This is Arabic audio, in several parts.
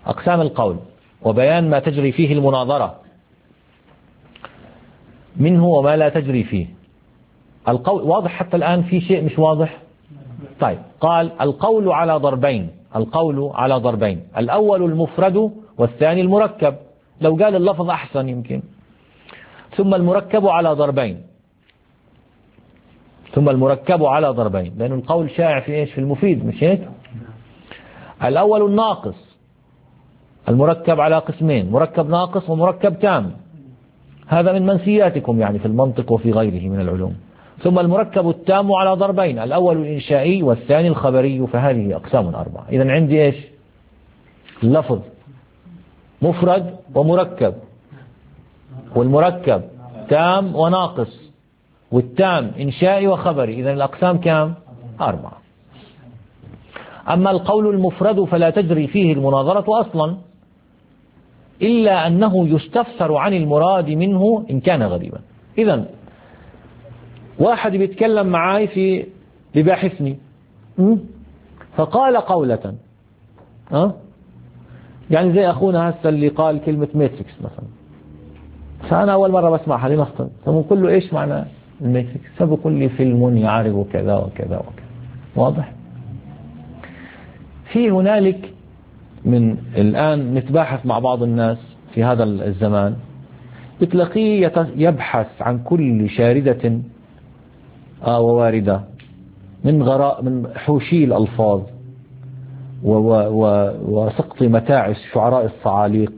أقسام القول وبيان ما تجري فيه المناظرة منه وما لا تجري فيه. القول واضح حتى الآن؟ في شيء مش واضح؟ طيب، قال القول على ضربين. القول على ضربين، الأول المفرد والثاني المركب. لو قال اللفظ أحسن يمكن. ثم المركب على ضربين. ثم المركب على ضربين، لأن القول شائع في إيش؟ في المفيد، مش هيك؟ الأول الناقص، المركب على قسمين، مركب ناقص ومركب تام. هذا من منسياتكم يعني في المنطق وفي غيره من العلوم. ثم المركب التام على ضربين، الأول الإنشائي والثاني الخبري. فهذه أقسام 4. إذن عندي إيش؟ اللفظ مفرد ومركب، والمركب تام وناقص، والتام إنشائي وخبري. إذن الأقسام كام؟ 4. أما القول المفرد فلا تجري فيه المناظرة أصلا، إلا أنه يستفسر عن المراد منه إن كان غريبا. إذن واحد بيتكلم معاي بباحثني فقال قولة، يعني زي أخونا هسه اللي قال كلمة ماتريكس مثلا، فأنا أول مرة بسمعها لنفترض، فبقول له إيش معنى الماتريكس؟ فبقول لي فيلم يعرض كذا وكذا وكذا. واضح؟ في هنالك من الآن نتباحث مع بعض الناس في هذا الزمان، بتلاقيه يبحث عن كل شاردة وواردة من حوشي الألفاظ وسقط متاعس شعراء الصعاليق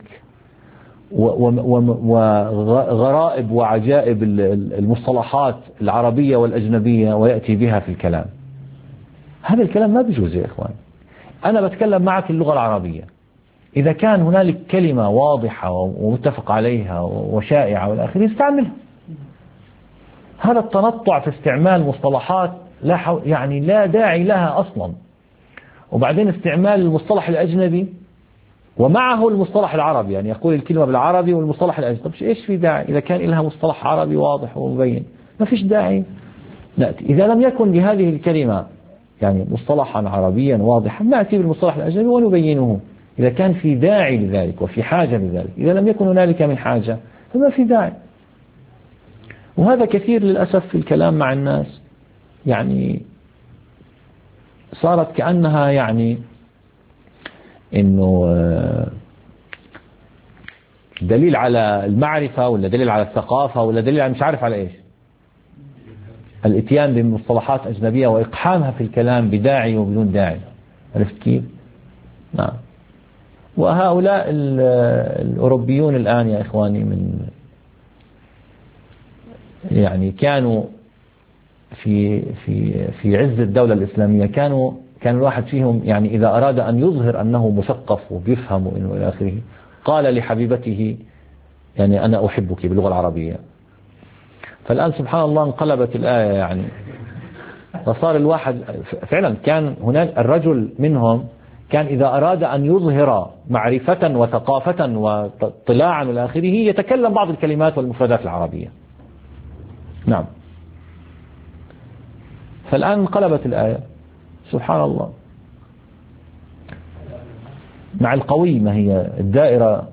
وغرائب وعجائب المصطلحات العربية والأجنبية، ويأتي بها في الكلام. هذا الكلام ما بيجوز يا إخوان. أنا بتكلم معك اللغة العربية، إذا كان هنالك كلمة واضحة ومتفق عليها وشائعة والآخر يستعملها. هذا التنطع في استعمال مصطلحات يعني لا داعي لها أصلا. وبعدين استعمال المصطلح الأجنبي ومعه المصطلح العربي، يعني يقول الكلمة بالعربي والمصطلح الأجنبي. طب إيش في داعي إذا كان لها مصطلح عربي واضح ومبين؟ ما فيش داعي نأتي. إذا لم يكن لهذه الكلمة يعني مصطلحا عربيا واضحا، نأتي بالمصطلح الأجنبي ونبينه إذا كان في داعي لذلك وفي حاجة لذلك. إذا لم يكن هنالك من حاجة فما في داعي. وهذا كثير للأسف في الكلام مع الناس، يعني صارت كأنها يعني إنه دليل على المعرفة، ولا دليل على الثقافة، ولا دليل على مش عارف على إيش، الاتيان بمصطلحات أجنبية وإقحامها في الكلام بداعي وبدون داعي. عرفت كيف؟ نعم. وهؤلاء الأوروبيون الآن يا إخواني يعني كانوا في عز الدولة الإسلامية، كان الواحد فيهم يعني إذا أراد أن يظهر أنه مثقف وبيفهم وإنه إلى آخره، قال لحبيبته يعني أنا أحبك باللغة العربية. فالآن سبحان الله انقلبت الآية يعني، فصار الواحد فعلا، كان هناك الرجل منهم كان إذا أراد أن يظهر معرفة وثقافة واطلاعا إلى آخره يتكلم بعض الكلمات والمفردات العربية. نعم. فالآن انقلبت الآية سبحان الله مع القوي، ما هي الدائرة.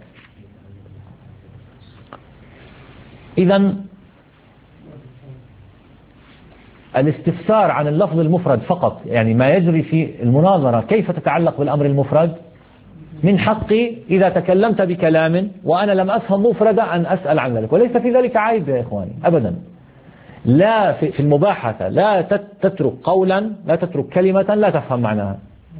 إذن الاستفسار عن اللفظ المفرد فقط، يعني ما يجري في المناظرة كيف تتعلق بالأمر المفرد، من حقي إذا تكلمت بكلام وأنا لم أفهم مفردا أن أسأل عن ذلك، وليس في ذلك عيب يا إخواني أبدا. لا في المباحثة لا تترك قولا، لا تترك كلمة لا تفهم معناها،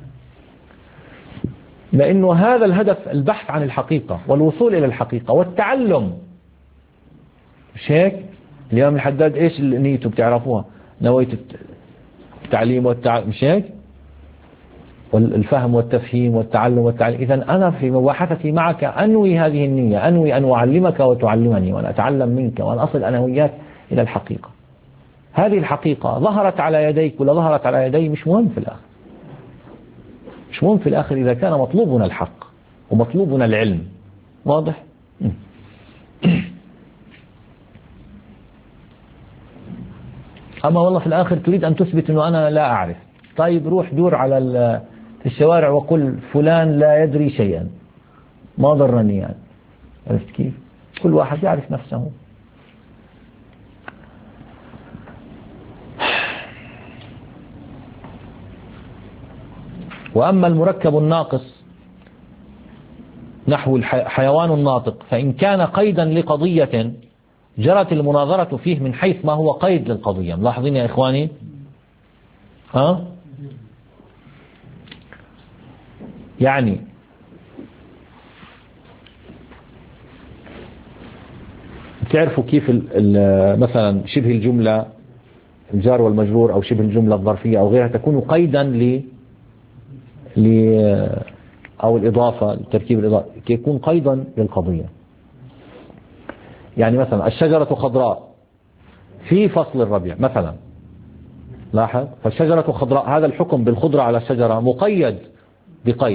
لأنه هذا الهدف، البحث عن الحقيقة والوصول إلى الحقيقة والتعلم. مش هيك؟ الإمام الحداد إيش نيته بتعرفوها؟ نويت التعليم والتعلم، مش هيك؟ والفهم والتفهيم والتعلم والتعليم. إذن أنا في مباحثتي معك أنوي هذه النية، أنوي أن أعلمك وتعلمني، وأن أتعلم منك، وأن أصل أنا وياك إلى الحقيقة. هذه الحقيقة ظهرت على يديك ولا ظهرت على يدي مش مهم في الآخر، مش مهم في الآخر إذا كان مطلوبنا الحق ومطلوبنا العلم. واضح؟ أما والله في الآخر تريد أن تثبت أنه أنا لا أعرف، طيب روح دور على في الشوارع وقل فلان لا يدري شيئا، ما ضرني يعني. عرفت كيف؟ كل واحد يعرف نفسه. وأما المركب الناقص نحو الحيوان الناطق فإن كان قيدا لقضية جرت المناظرة فيه من حيث ما هو قيد للقضية. ملاحظين يا إخواني؟ يعني تعرفوا كيف مثلا شبه الجملة الجار والمجرور أو شبه الجملة الظرفية أو غيرها تكون قيدا أو الإضافة التركيب الإضافي يكون قيدا للقضية. يعني مثلا الشجرة خضراء في فصل الربيع مثلا، لاحظ، فالشجرة خضراء هذا الحكم بالخضرة على الشجرة مقيد بقيد،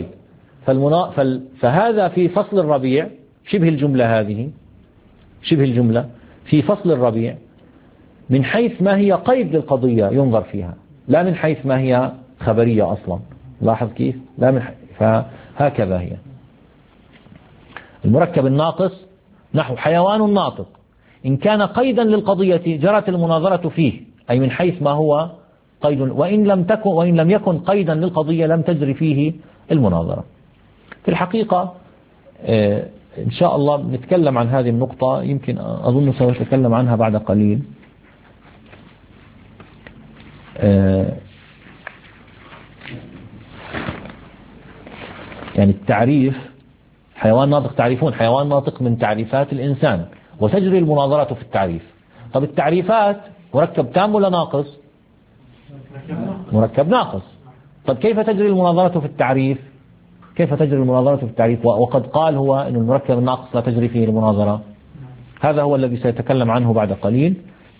فهذا في فصل الربيع شبه الجملة، هذه شبه الجملة في فصل الربيع من حيث ما هي قيد للقضية ينظر فيها، لا من حيث ما هي خبرية أصلا. لاحظ كيف؟ لا من فهكذا هي. المركب الناقص نحو حيوان ناطق إن كان قيدا للقضية جرت المناظرة فيه، أي من حيث ما هو قيد، وإن لم يكن قيدا للقضية لم تجري فيه المناظرة. في الحقيقة إن شاء الله نتكلم عن هذه النقطة، يمكن أظن سأتكلم عنها بعد قليل. يعني التعريف حيوان ناطق، تعريفون حيوان ناطق من تعريفات الإنسان وتجري المناظرة في التعريف. طب التعريفات مركب تام ولا ناقص؟ مركب ناقص. طب كيف تجري المناظرة في التعريف؟ كيف تجري المناظرة في التعريف وقد قال هو أن المركب الناقص لا تجري فيه المناظرة؟ هذا هو الذي سيتكلم عنه بعد قليل.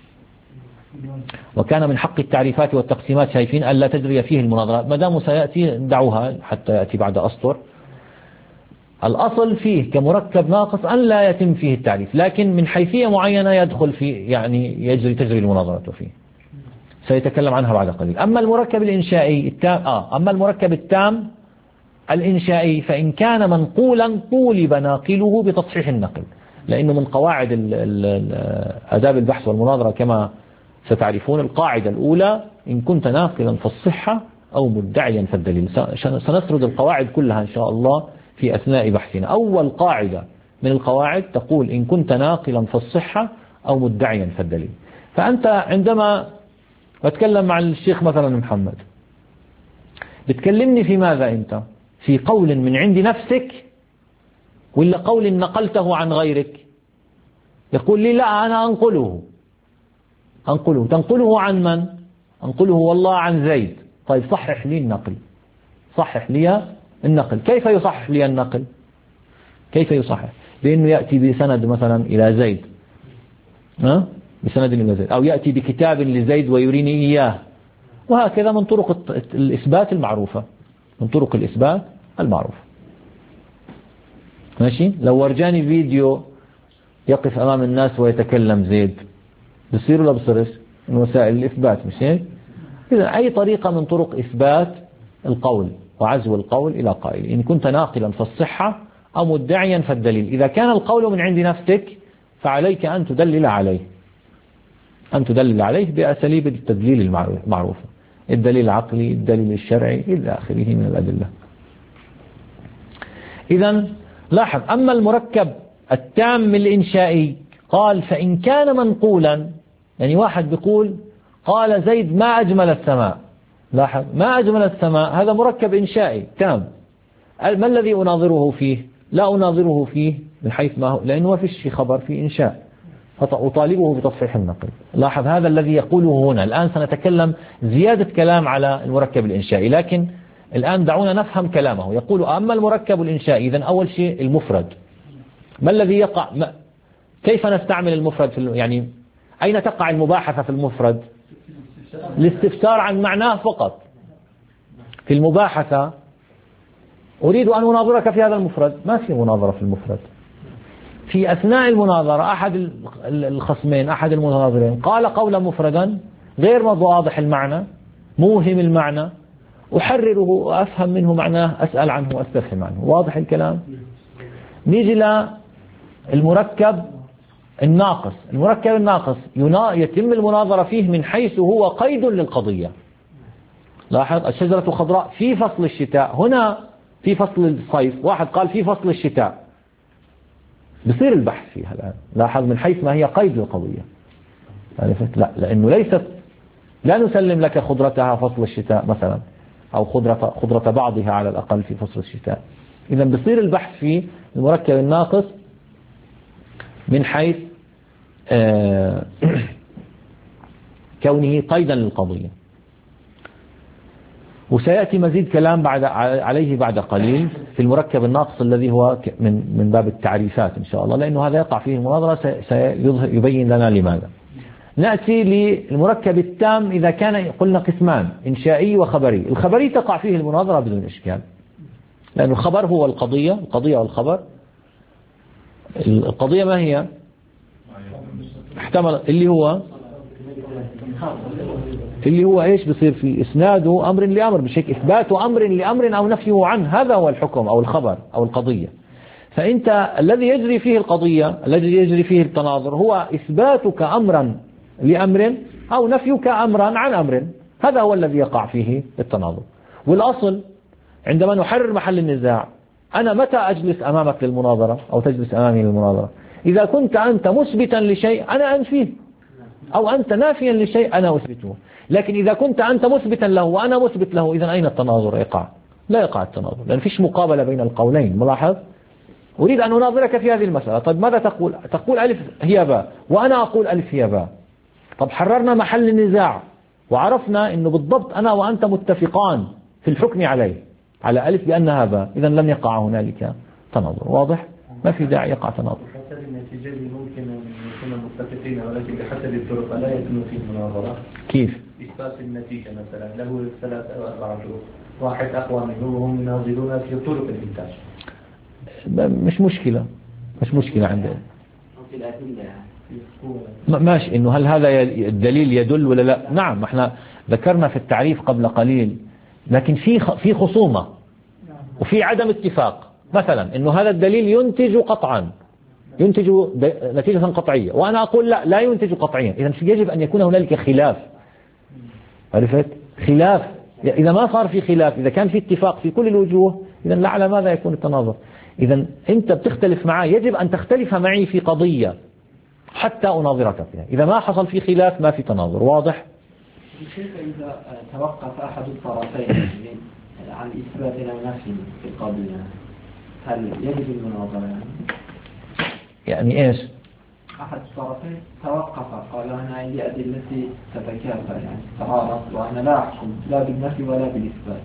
وكان من حق التعريفات والتقسيمات شايفين ألا تجري فيه المناظرة، ما دام سيأتي دعوها حتى يأتي بعد أسطر. الأصل فيه كمركب ناقص أن لا يتم فيه التعريف، لكن من حيثية معينة يدخل فيه، يعني تجري المناظرة فيه، سيتكلم عنها بعد قليل. أما المركب الإنشائي التام أما المركب التام الإنشائي فإن كان منقولا طولب ناقله بتصحيح النقل، لأنه من قواعد آداب البحث والمناظرة كما ستعرفون القاعدة الأولى إن كنت ناقلا فالصحة أو مدعيا فالدليل. سنسرد القواعد كلها إن شاء الله في أثناء بحثنا. أول قاعدة من القواعد تقول إن كنت ناقلا فالصحة أو مدعيا فالدليل. فأنت عندما أتكلم مع الشيخ مثلا محمد بتكلمني في ماذا أنت؟ في قول من عند نفسك ولا قول نقلته عن غيرك؟ يقول لي لا أنا أنقله. تنقله عن من؟ أنقله والله عن زيد. طيب صحح لي النقل، صحح لي النقل. كيف يصحح لي النقل؟ كيف يصحح؟ بأنه يأتي بسند مثلا إلى زيد، بسند إلى زيد، أو يأتي بكتاب لزيد ويريني إياه، وهكذا من طرق الإثبات المعروفة، من طرق الإثبات المعروفة. ماشي؟ لو ورجاني فيديو يقف أمام الناس ويتكلم زيد بصير ولا بصيرش؟ من وسائل الإثبات، مش هيك؟ إذا أي طريقة من طرق إثبات القول وعزو القول إلى قائل. إن كنت ناقلا فالصحة أو مدعيا فالدليل. إذا كان القول من عند نفسك فعليك أن تدلل عليه بأساليب التدليل المعروفة، الدليل العقلي، الدليل الشرعي إلى آخره من الأدلة. إذن لاحظ، أما المركب التام الإنشائي قال فإن كان منقولا، يعني واحد بيقول قال زيد ما أجمل السماء. لاحظ، ما أجمل السماء هذا مركب إنشائي تام. ما الذي أناظره فيه؟ لا أناظره فيه من حيث ما هو، لأنه ما فيش خبر في إنشاء، فأطالبه بتصحيح النقل. لاحظ هذا الذي يقوله هنا. الآن سنتكلم زيادة كلام على المركب الإنشائي، لكن الآن دعونا نفهم كلامه. يقول أما المركب الإنشائي، إذن أول شيء المفرد. ما الذي يقع؟ كيف نستعمل المفرد يعني أين تقع المباحثة في المفرد؟ الاستفسار عن معناه فقط. في المباحثة أريد أن أناظرك في هذا المفرد، ما في مناظرة في المفرد. في أثناء المناظرة أحد الخصمين، أحد المناظرين قال قولا مفردا غير واضح المعنى، موهم المعنى، أحرره وأفهم منه معناه، أسأل عنه وأستفهم عنه. واضح الكلام؟ نيجي للمركب الناقص. المركب الناقص يتم المناظرة فيه من حيث هو قيد للقضية. لاحظ الشجرة خضراء في فصل الشتاء، هنا في فصل الصيف، واحد قال في فصل الشتاء، بصير البحث فيها الآن. لاحظ من حيث ما هي قيد للقضية. عرفت؟ لا، لأنه لا نسلم لك خضرتها فصل الشتاء مثلا، أو خضرة بعضها على الأقل في فصل الشتاء. إذا بصير البحث في المركب الناقص من حيث كونه قيدا للقضية. وسيأتي مزيد كلام عليه بعد قليل في المركب الناقص الذي هو من باب التعريفات إن شاء الله، لأنه هذا يقع فيه المناظرة سيبين لنا لماذا. نأتي للمركب التام إذا كان قلنا قسمان، إنشائي وخبري. الخبري تقع فيه المناظرة بدون إشكال، لأن الخبر هو القضية والخبر. القضية ما هي؟ احتمل اللي هو ايش بصير في اسناد امر لامر، مش هيك اثبات امر لامر او نفيه عنه، هذا هو الحكم او الخبر او القضية. فانت الذي يجري فيه القضية، الذي يجري فيه التناظر، هو اثباتك امرا لامر او نفيك امرا عن امر، هذا هو الذي يقع فيه التناظر. والاصل عندما نحرر محل النزاع، انا متى اجلس امامك للمناظرة او تجلس امامي للمناظرة؟ اذا كنت انت مثبتا لشيء انا انفيه، أو أنت نافيا لشيء أنا أثبته. لكن إذا كنت أنت مثبتا له وأنا مثبت له، إذا أين التناظر يقع؟ لا يقع التناظر، لأن فيش مقابلة بين القولين. ملاحظ؟ أريد أن أناظرك في هذه المسألة. طيب ماذا تقول؟ تقول ألف هي باء وأنا أقول ألف هي باء. طب حررنا محل النزاع وعرفنا أنه بالضبط أنا وأنت متفقان في الحكم على ألف بأنها باء، إذا لم يقع هنالك تناظر. واضح؟ ما في داعي يقع تناظر. حسب النتيجة ممكن أن نكون متفقين، ولكن بحسب الطرق لا يكون فيه مناظرة. كيف؟ إثبات النتيجة مثلا له 3 أو 4 طرق، واحد أقوى منه وهم يناظرون في طرق الإنتاج. مش مشكلة عندنا. ماشي، إنه هل هذا الدليل يدل ولا لا؟ نعم، احنا ذكرنا في التعريف قبل قليل، لكن في خصومة وفي عدم اتفاق. مثلا إنه هذا الدليل ينتج قطعا، ينتج نتيجة قطعية، وأنا أقول لا ينتج قطعيا. إذا يجب أن يكون هنالك خلاف. عرفت؟ خلاف. إذا ما صار في خلاف، إذا كان في اتفاق في كل الوجوه، إذا لا على ماذا يكون التناظر؟ إذا أنت بتختلف معي، يجب أن تختلف معي في قضية حتى أناظرك فيها. إذا ما حصل في خلاف ما في تناظر. واضح؟ كيف إذا توقف أحد الطرفين عن إثبات أو نفي في القضية، هل يجب المناظرة يعني إيش؟ أحد الطرفين توقف، قال أنا عندي أدلتي تتكافئ، يعني تعارض، وأنا لا أحكم لا بالنفي ولا بالإثبات.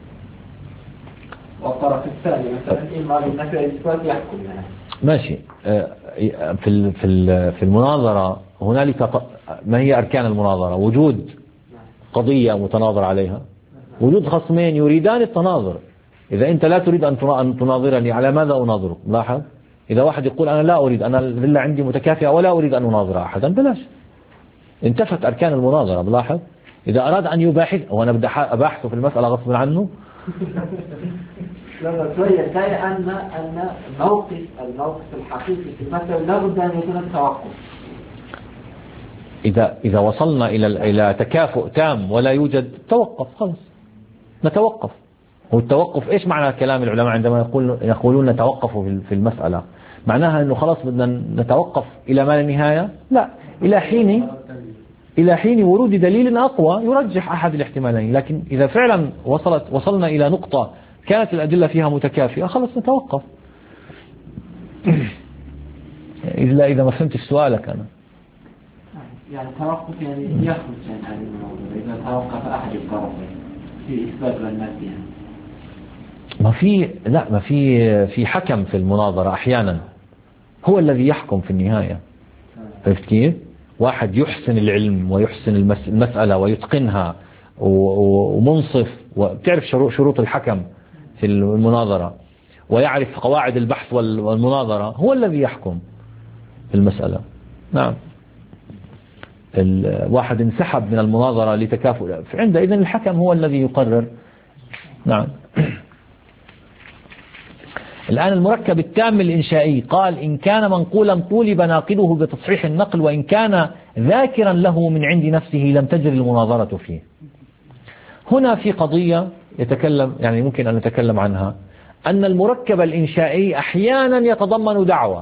والطرف الثاني مثلا إما بالنفي والإثبات يحكم يعني. ماشي. في المناظرة هنالك ما هي أركان المناظرة؟ وجود قضية متناظر عليها، وجود خصمين يريدان التناظر. إذا أنت لا تريد أن تناظرني، على ماذا أناظرك؟ لاحظ، إذا واحد يقول أنا لا أريد، أنا الفيلا عندي متكافئة ولا أريد أن أناظر أحدا، بلاش، انتفت أركان المناظرة. بلاحظ، إذا أراد أن يباحث وأنا بدي أباحثه في المسألة غصب عنه. لا شوية كاي أن الموقف الحقيقي في المسألة لابد أن يكون التوقف. إذا وصلنا إلى تكافؤ تام ولا يوجد توقف، خلاص نتوقف. والتوقف إيش معنى كلام العلماء عندما يقولون نتوقف في المسألة؟ معناها أنه خلاص بدنا نتوقف إلى ما لا نهاية؟ لا، إلى حين ورود دليل أقوى يرجح أحد الاحتمالين. لكن إذا فعلا وصلنا إلى نقطة كانت الأدلة فيها متكافئة، خلاص نتوقف. إذا ما فهمتش سؤالك أنا. يعني توقف يعني يخرج عن الموضوع إذا توقف أحد الطرفين في إثبات والنفي يعني. ما في حكم في المناظرة أحيانا هو الذي يحكم في النهاية. عرفت كيف؟ واحد يحسن العلم ويحسن المسألة ويتقنها ومنصف، وبتعرف شروط الحكم في المناظرة ويعرف قواعد البحث والمناظرة، هو الذي يحكم في المسألة. نعم. الواحد انسحب من المناظرة لتكافؤ، عندئذ الحكم هو الذي يقرر. نعم. الآن المركب التام الإنشائي قال إن كان منقولا طولب ناقله بتصحيح النقل، وإن كان ذاكرا له من عند نفسه لم تجري المناظرة فيه. هنا في قضية يتكلم يعني ممكن أن نتكلم عنها، أن المركب الإنشائي أحيانا يتضمن دعوة،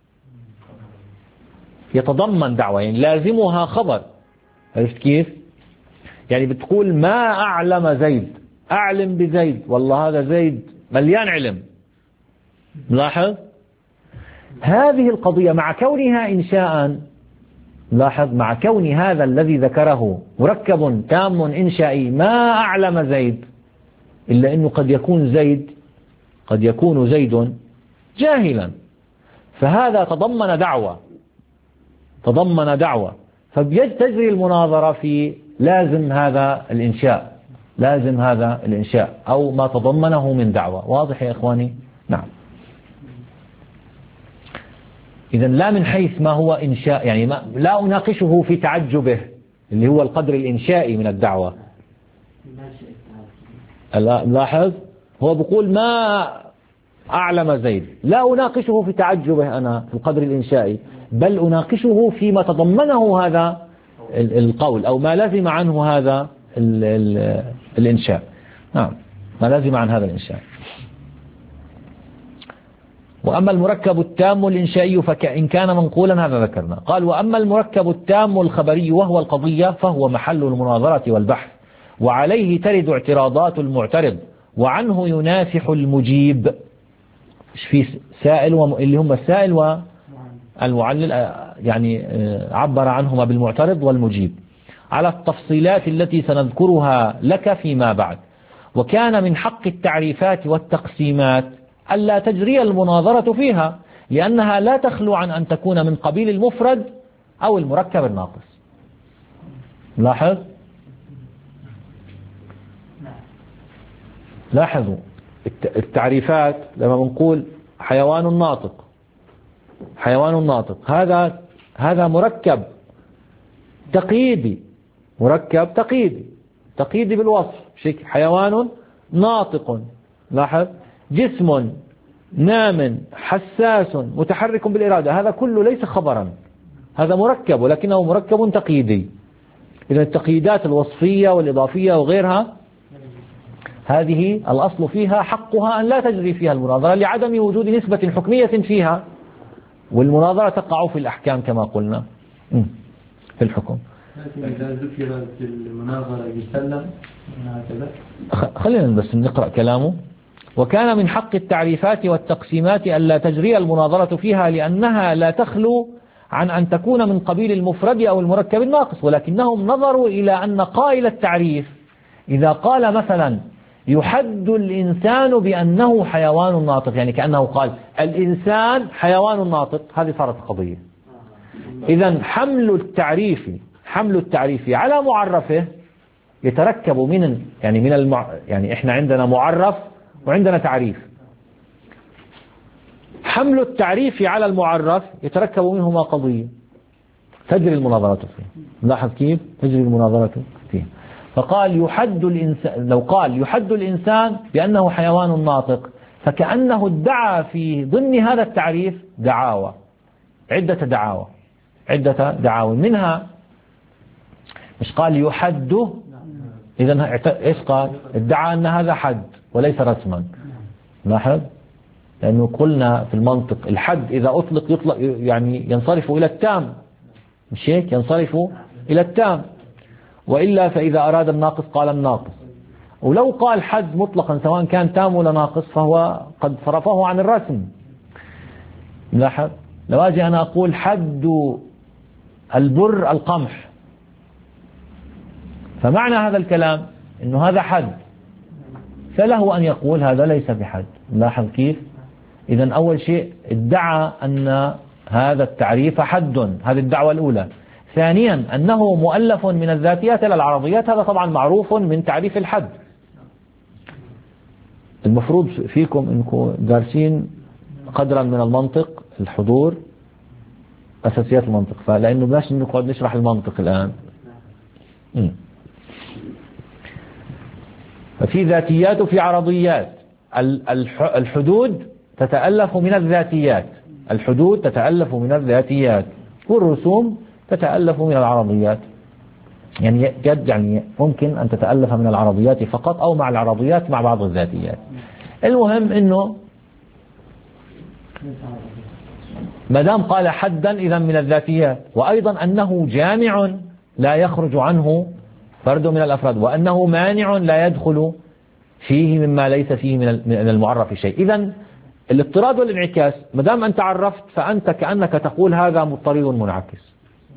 يتضمن دعوة يعني لازمها خبر. عرفت كيف؟ يعني بتقول ما أعلم زيد، أعلم بزيد، والله هذا زيد مليان علم. لاحظ هذه القضية مع كونها إنشاء، لاحظ مع كون هذا الذي ذكره مركب تام إنشائي ما أعلم زيد، إلا أنه قد يكون زيد جاهلا، فهذا تضمن دعوة، فبتجري المناظرة في لازم هذا الإنشاء أو ما تضمنه من دعوة. واضح يا إخواني؟ نعم. إذا لا من حيث ما هو إنشاء، يعني لا أناقشه في تعجبه اللي هو القدر الإنشائي من الدعوة. لاحظ هو بيقول ما أعلم زيد، لا أناقشه في تعجبه أنا في القدر الإنشائي، بل أناقشه فيما تضمنه هذا القول أو ما لازم عنه هذا الإنشاء. نعم، ما لازم عن هذا الإنشاء. وأما المركب التام الإنشائي فإن كان منقولا هذا ذكرنا. قال وأما المركب التام الخبري وهو القضية فهو محل المناظرة والبحث، وعليه ترد اعتراضات المعترض، وعنه ينافح المجيب. في سائل اللي هم السائل والمعلل، يعني عبر عنهما بالمعترض والمجيب على التفصيلات التي سنذكرها لك فيما بعد. وكان من حق التعريفات والتقسيمات ألا تجري المناظرة فيها، لأنها لا تخلو عن أن تكون من قبيل المفرد أو المركب الناقص. لاحظوا التعريفات لما بنقول حيوان ناطق، هذا مركب تقييدي، تقييدي بالوصف، حيوان ناطق. لاحظ جسم نام حساس متحرك بالإرادة، هذا كله ليس خبرا، هذا مركب ولكنه مركب تقييدي. إذا التقييدات الوصفية والإضافية وغيرها هذه الأصل فيها حقها أن لا تجري فيها المناظرة لعدم وجود نسبة حكمية فيها، والمناظرة تقع في الأحكام كما قلنا في الحكم. إذا ذكرت المناظرة يسلم هكذا. خلينا بس نقرأ كلامه. وكان من حق التعريفات والتقسيمات ألا تجري المناظرة فيها، لأنها لا تخلو عن أن تكون من قبيل المفرد أو المركب الناقص، ولكنهم نظروا إلى أن قائل التعريف إذا قال مثلا يحد الإنسان بأنه حيوان ناطق، يعني كأنه قال الإنسان حيوان ناطق، هذه صارت قضية. إذا حمل التعريف على معرفه يتركب من يعني إحنا عندنا معرف وعندنا تعريف. حمل التعريف على المعرف يتركب منهما قضية تجري المناظرة فيه. لاحظ كيف تجري المناظرة فيه. فقال يحد الإنسان، لو قال يحد الإنسان بأنه حيوان ناطق، فكأنه ادعى في ضمن هذا التعريف عدة دعاوى منها مش قال يحد، إذن إيش قال؟ ادعى أن هذا حد وليس رسما. لاحظ، لأنه قلنا في المنطق الحد إذا يطلق يعني ينصرف إلى التام، مش هيك؟ ينصرف إلى التام، وإلا فإذا أراد الناقص قال الناقص. ولو قال حد مطلقا سواء كان تام ولا ناقص فهو قد صرفه عن الرسم. لاحظ، لو أجي أنا أقول حد البر القمح، فمعنى هذا الكلام إنه هذا حد، فله أن يقول هذا ليس بحد. لاحظ كيف؟ إذن أول شيء ادعى أن هذا التعريف حد، هذه الدعوة الأولى. ثانيا أنه مؤلف من الذاتيات إلى العرضيات، هذا طبعا معروف من تعريف الحد. المفروض فيكم أنكم دارسين قدرا من المنطق، الحضور، أساسيات المنطق، فلأنه بلاش نقعد نشرح المنطق الآن. ففي ذاتيات وفي عرضيات. الحدود تتألف من الذاتيات، الحدود تتألف من الذاتيات، والرسوم تتألف من العرضيات. يعني ممكن أن تتألف من العرضيات فقط أو مع العرضيات مع بعض الذاتيات. المهم أنه مدام قال حدا إذا من الذاتيات، وأيضا أنه جامع لا يخرج عنه فرد من الأفراد، وأنه مانع لا يدخل فيه مما ليس فيه من المعرف شيء. إذا الاضطراد والانعكاس مدام أنت عرفت فأنت كأنك تقول هذا مضطرد منعكس.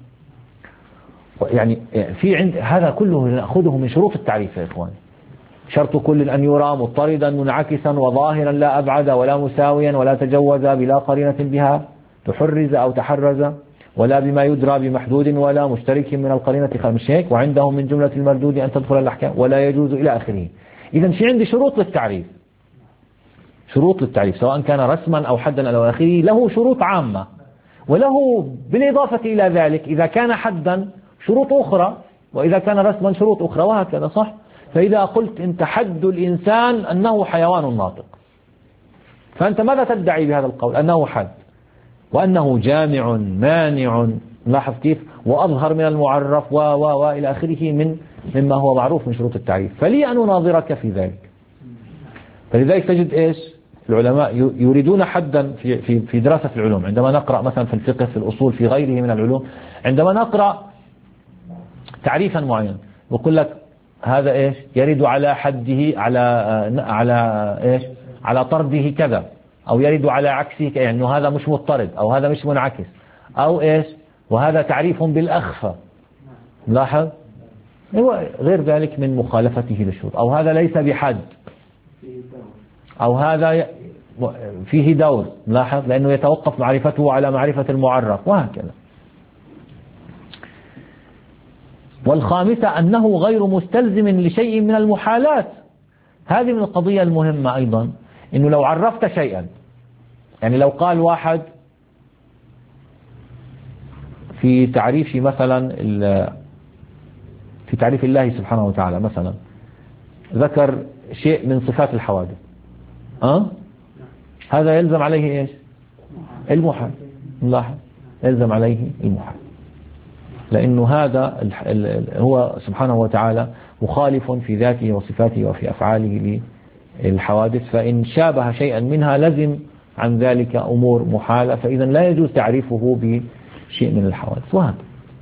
يعني في عند هذا كله نأخذه من شروط التعريف يا إخوان. شرط كل أن يرى مضطردا منعكسا وظاهرا لا أبعد ولا مساويا ولا تجوز بلا قرينة بها تحرز أو تحرز ولا بما يدرى بمحدود ولا مشترك من القرينة مش هيك؟ وعندهم من جملة المردود أن تدخل الأحكام ولا يجوز إلى آخره. إذا في عندي شروط للتعريف، شروط للتعريف سواء كان رسما أو حدا إلى آخره، له شروط عامة، وله بالإضافة إلى ذلك إذا كان حدا شروط أخرى، وإذا كان رسما شروط أخرى، وهكذا. صح؟ فإذا قلت أنت حد الإنسان أنه حيوان ناطق، فأنت ماذا تدعي بهذا القول؟ أنه حد، وأنه جامع مانع، لاحظ كيف، وأظهر من المعرف وإلى آخره مما هو معروف من شروط التعريف. فلي أن أناظرك في ذلك. فلذلك تجد إيش العلماء يريدون حدا في دراسة العلوم. عندما نقرأ مثلا في الفقه، في الأصول، في غيره من العلوم، عندما نقرأ تعريفا معين يقول لك هذا إيش يرد على حده على إيش على طرده كذا، أو يرد على عكسه، يعني أنه هذا مش مضطرد أو هذا مش منعكس، أو إيش وهذا تعريف بالأخفى. لاحظ هو غير ذلك من مخالفته للشروط، أو هذا ليس بحد، أو هذا فيه دور. لاحظ لأنه يتوقف معرفته على معرفة المعرف، وهكذا. والخامسة أنه غير مستلزم لشيء من المحالات. هذه من القضية المهمة أيضا، أنه لو عرفت شيئا، يعني لو قال واحد في تعريف مثلا في تعريف الله سبحانه وتعالى مثلا ذكر شيء من صفات الحوادث، هذا يلزم عليه إيش المحال. لاحظ يلزم عليه المحال، لأنه هذا هو سبحانه وتعالى مخالف في ذاته وصفاته وفي أفعاله للحوادث، فإن شابه شيئا منها لزم عن ذلك أمور محالة، فإذا لا يجوز تعريفه بشيء من الحوادث، وهذا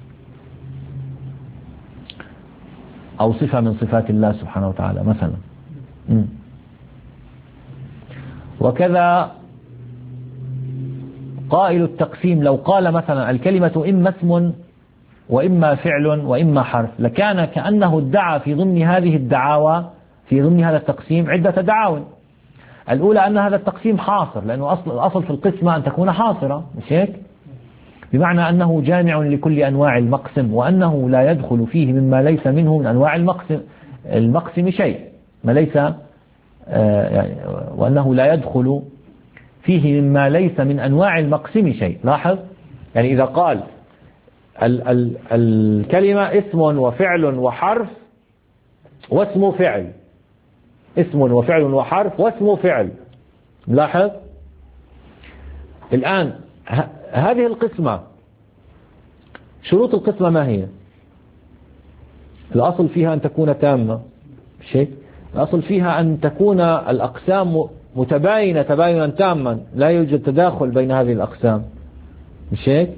أو صفة من صفات الله سبحانه وتعالى مثلا. وكذا قائل التقسيم لو قال مثلا الكلمة إما اسم وإما فعل وإما حرف، لكان كأنه ادعى في ضمن هذه الدعاوى، في ضمن هذا التقسيم عدة دعاوى. الأولى أن هذا التقسيم حاصر، لأنه الأصل في القسمة أن تكون حاصرة، مش هيك؟ بمعنى أنه جامع لكل أنواع المقسم، وأنه لا يدخل فيه مما ليس منه من أنواع المقسم شيء، ما ليس وأنه لا يدخل فيه مما ليس من أنواع المقسم شيء. لاحظ يعني إذا قال الكلمة اسم وفعل وحرف واسم فعل، اسم وفعل وحرف واسم فعل. لاحظ الآن هذه القسمة، شروط القسمة ما هي؟ الأصل فيها أن تكون تامة، شيء الأصل فيها أن تكون الأقسام متباينة تباينا تاما، لا يوجد تداخل بين هذه الأقسام، مش هيك؟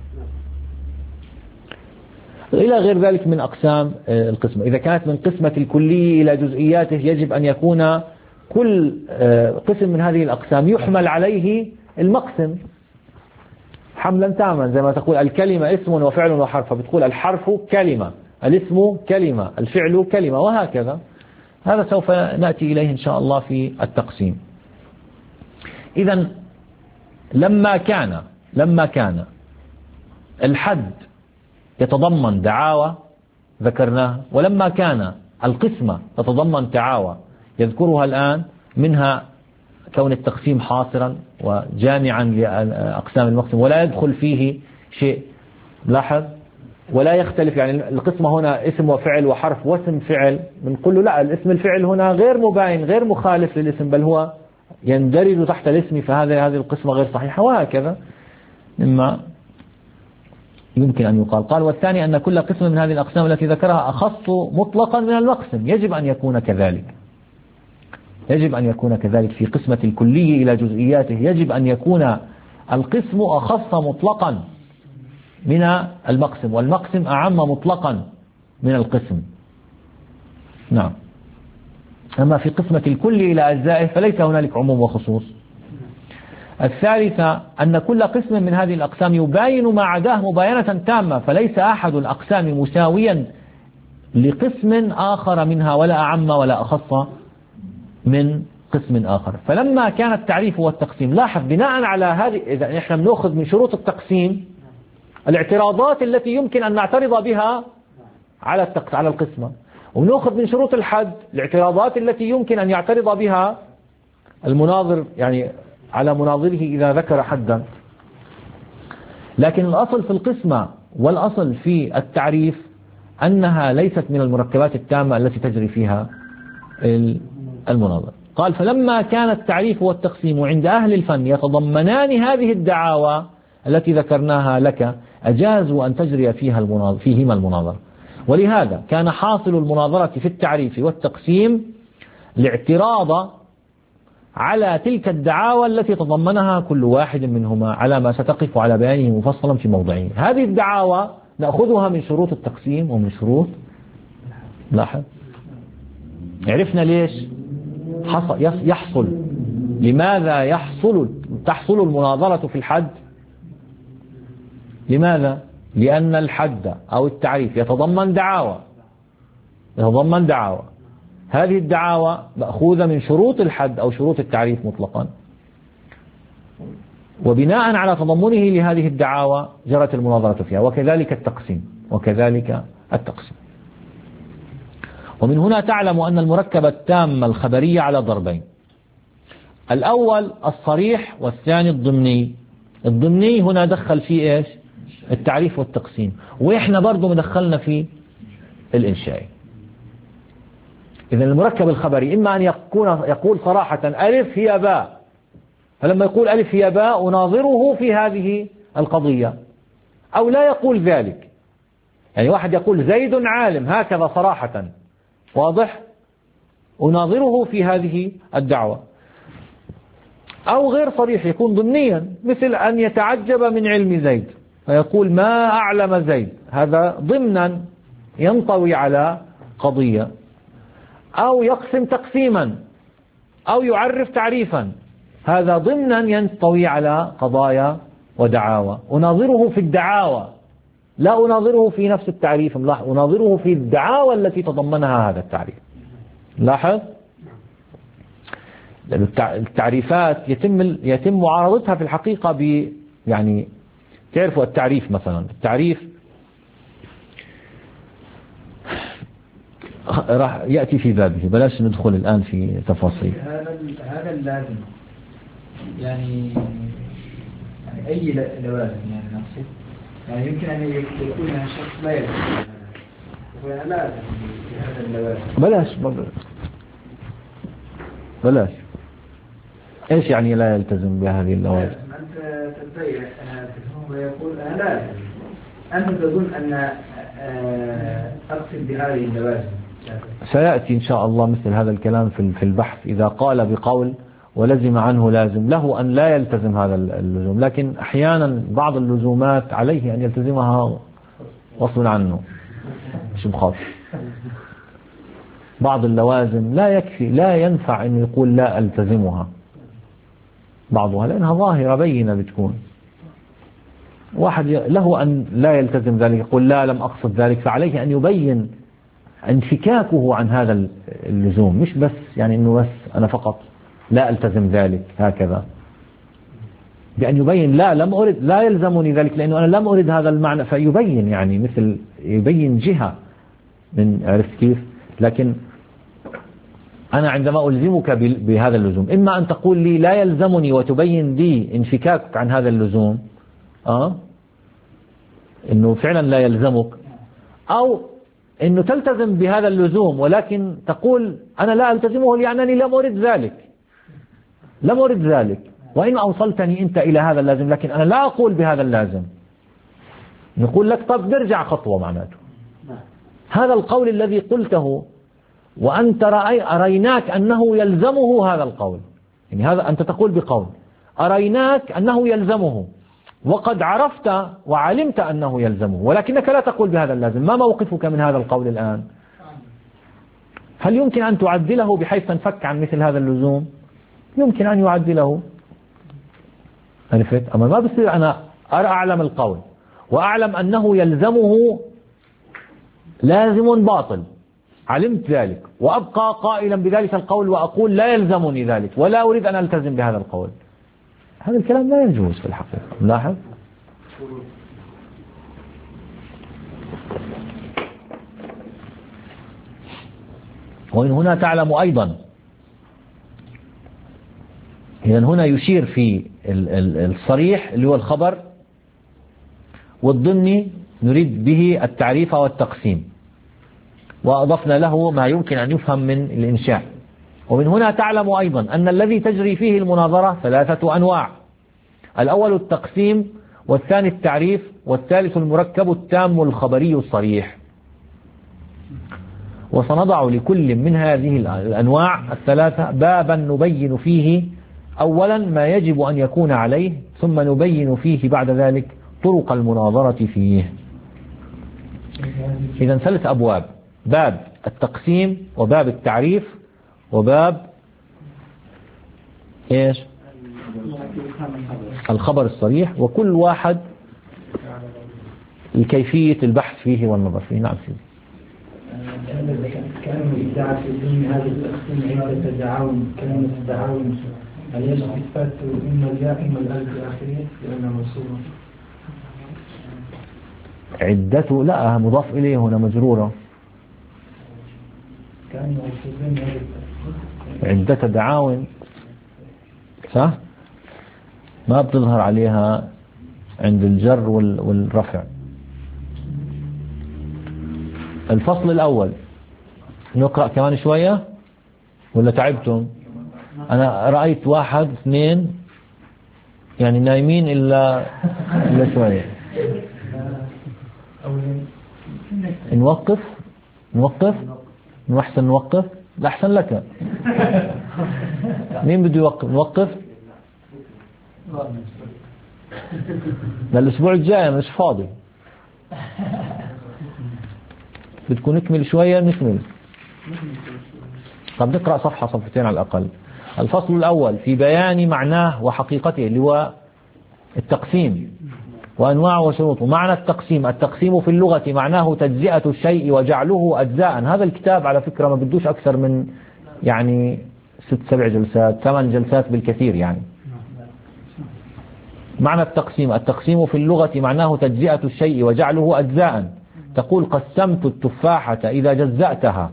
إلى غير ذلك من أقسام القسمة. إذا كانت من قسمة الكلي إلى جزئياته يجب أن يكون كل قسم من هذه الأقسام يحمل عليه المقسم حملا تاما، زي ما تقول الكلمة اسم وفعل وحرف، فبتقول الحرف كلمة، الاسم كلمة، الفعل كلمة، وهكذا. هذا سوف نأتي إليه إن شاء الله في التقسيم. إذن لما كان الحد يتضمن دعاوى ذكرناها، ولما كان القسمة تتضمن دعاوى يذكرها الآن، منها كون التقسيم حاصرا وجامعا لأقسام المقسم ولا يدخل فيه شيء. لاحظ ولا يختلف، يعني القسمة هنا اسم وفعل وحرف واسم فعل، بنقول له لا، الاسم الفعل هنا غير مباين غير مخالف للاسم، بل هو يندرج تحت الاسم فهذه القسمة غير صحيحة، وهكذا مما يمكن أن يقال. قال والثاني أن كل قسم من هذه الأقسام التي ذكرها أخص مطلقا من المقسم، يجب أن يكون كذلك، يجب أن يكون كذلك في قسمة الكلي إلى جزئياته، يجب أن يكون القسم أخص مطلقا من المقسم، والمقسم أعم مطلقا من القسم. نعم. أما في قسمة الكل إلى أجزائه فليس هنالك عموم وخصوص. الثالثة أن كل قسم من هذه الأقسام يباين ما عداه مباينة تامة، فليس أحد الأقسام مساويا لقسم آخر منها، ولا أعم ولا أخص من قسم آخر. فلما كان التعريف والتقسيم، لاحظ بناء على هذه، إذا نحن بنأخذ من شروط التقسيم الاعتراضات التي يمكن أن نعترض بها على القسمة، ونأخذ من شروط الحد الاعتراضات التي يمكن أن يعترض بها المناظر، يعني على مناظره إذا ذكر حدا. لكن الأصل في القسمة والأصل في التعريف أنها ليست من المركبات التامة التي تجري فيها المناظر. قال فلما كان التعريف والتقسيم عند أهل الفن يتضمنان هذه الدعاوى التي ذكرناها لك، أجازوا أن تجري فيهما المناظرة. ولهذا كان حاصل المناظرة في التعريف والتقسيم الاعتراض على تلك الدعاوى التي تضمنها كل واحد منهما، على ما ستقف على بيانه مفصلا في موضعه. هذه الدعاوى نأخذها من شروط التقسيم ومن شروط، لاحظ عرفنا ليش يحصل، لماذا تحصل المناظرة في الحد. لماذا؟ لأن الحد أو التعريف يتضمن دعاوى، هذه الدعاوى مأخوذة من شروط الحد أو شروط التعريف مطلقا، وبناء على تضمنه لهذه الدعاوى جرت المناظرة فيها، وكذلك التقسيم. ومن هنا تعلم أن المركب التام الخبرية على ضربين: الأول الصريح، والثاني الضمني. الضمني هنا دخل فيه إيش؟ التعريف والتقسيم، وإحنا برضو مدخلنا في الإنشائي. إذن المركب الخبري إما أن يقول صراحة ألف هي باء، فلما يقول ألف هي باء أناظره في هذه القضية، أو لا يقول ذلك. يعني واحد يقول زيد عالم هكذا صراحة، واضح، أناظره في هذه الدعوة. أو غير صريح يكون ضمنيا، مثل أن يتعجب من علم زيد فيقول ما أعلم زيد، هذا ضمنا ينطوي على قضية. أو يقسم تقسيما، أو يعرف تعريفا، هذا ضمنا ينطوي على قضايا ودعاوى. أناظره في الدعاوى، لا أناظره في نفس التعريف، أناظره في الدعاوى التي تضمنها هذا التعريف. لاحظ التعريفات يتم معارضتها في الحقيقة يعني تعرفوا التعريف مثلا، التعريف راح يأتي في بابه، بلاش ندخل الآن في تفاصيل. هذا اللازم يعني أي لوازم يعني نقصد، يعني يمكن أن يكون الشخص لا يلزم هذا اللوازم. بلاش ايش يعني لا يلتزم بهذه اللوازم؟ أنت تدعي هو يقول أنا لازم، أنت تظن أن أقصد بهذه اللوازم. سيأتي إن شاء الله مثل هذا الكلام في البحث، إذا قال بقول ولزم عنه لازم، له أن لا يلتزم هذا اللزوم، لكن أحيانا بعض اللزومات عليه أن يلتزمها غصبا عنه، مش بخاف. بعض اللوازم لا يكفي، لا ينفع أن يقول لا ألتزمها بعضها، لأنها ظاهرة بينة بتكون. واحد له أن لا يلتزم ذلك، يقول لا لم أقصد ذلك، فعليه أن يبين انفكاكه عن هذا اللزوم، مش بس يعني أنه بس أنا فقط لا ألتزم ذلك هكذا، بأن يبين لا لم أرد، لا يلزمني ذلك لأنه أنا لم أرد هذا المعنى، فيبين يعني مثل يبين جهة من، عرفت كيف؟ لكن أنا عندما ألزمك بهذا اللزوم، إما أن تقول لي لا يلزمني وتبين لي انفكاكك عن هذا اللزوم، إنه فعلا لا يلزمك، أو إنه تلتزم بهذا اللزوم ولكن تقول أنا لا ألتزمه لأنني لم أرد ذلك، لم أرد ذلك، وإن أوصلتني أنت إلى هذا اللازم، لكن أنا لا أقول بهذا اللازم. نقول لك طب نرجع خطوة معناته. هذا القول الذي قلته وأنت أريناك أنه يلزمه هذا القول، يعني هذا أنت تقول بقول أريناك أنه يلزمه، وقد عرفت وعلمت أنه يلزمه، ولكنك لا تقول بهذا اللازم. ما موقفك من هذا القول الآن؟ هل يمكن أن تعدله بحيث تنفك عن مثل هذا اللزوم؟ يمكن أن يعدله، عرفت؟ أما ما بصير أنا أعلم القول وأعلم أنه يلزمه لازم باطل، علمت ذلك، وأبقى قائلا بذلك القول وأقول لا يلزمني ذلك ولا أريد أن ألتزم بهذا القول. هذا الكلام لا يجوز في الحقيقة. ملاحظ؟ ومن هنا تعلم أيضا، إذن هنا يشير في الصريح اللي هو الخبر، والضمني نريد به التعريف والتقسيم، وأضفنا له ما يمكن أن يفهم من الإنشاء. ومن هنا تعلم أيضا أن الذي تجري فيه المناظرة 3 أنواع: الأول التقسيم، والثاني التعريف، والثالث المركب التام الخبري الصريح. وسنضع لكل من هذه الأنواع 3 بابا نبين فيه أولا ما يجب أن يكون عليه، ثم نبين فيه بعد ذلك طرق المناظرة فيه. إذن 3 أبواب: باب التقسيم، وباب التعريف، وباب إيش؟ الخبر الصريح، وكل واحد لكيفية البحث فيه والنظر فيه. نعم سيدي. كان ادعى في ضمن هذا التقسيم عدة دعاوى، كلمة الدعاوى هل يجب إثبات إما الياء إما الألف في آخره لأنها منصوبة؟ عدته لا، مضاف إليه هنا مجرورة. كان في ضمن هذا التقسيم عدة دعاوى صح؟ ما بتظهر عليها عند الجر والرفع. الفصل الأول نقرأ كمان شوية ولا تعبتم؟ أنا رأيت 1 2 يعني نايمين إلا شوية. نوقف أحسن نوقف. لا أحسن لك. مين بده يوقف؟ نوقف للأسبوع الجاي، أنا مش فاضي. بدكم نكمل شوية نكمل. طب نقرأ صفحة صفحتين على الأقل. الفصل الأول في بيان معناه وحقيقته اللي هو التقسيم وأنواعه وشروطه. معنى التقسيم في اللغة معناه تجزئة الشيء وجعله أجزاء. هذا الكتاب على فكرة ما بدوش أكثر من يعني 6-7 جلسات 8 جلسات بالكثير يعني. معنى التقسيم في اللغة معناه تجزئة الشيء وجعله أجزاء. تقول قسمت التفاحة إذا جزأتها،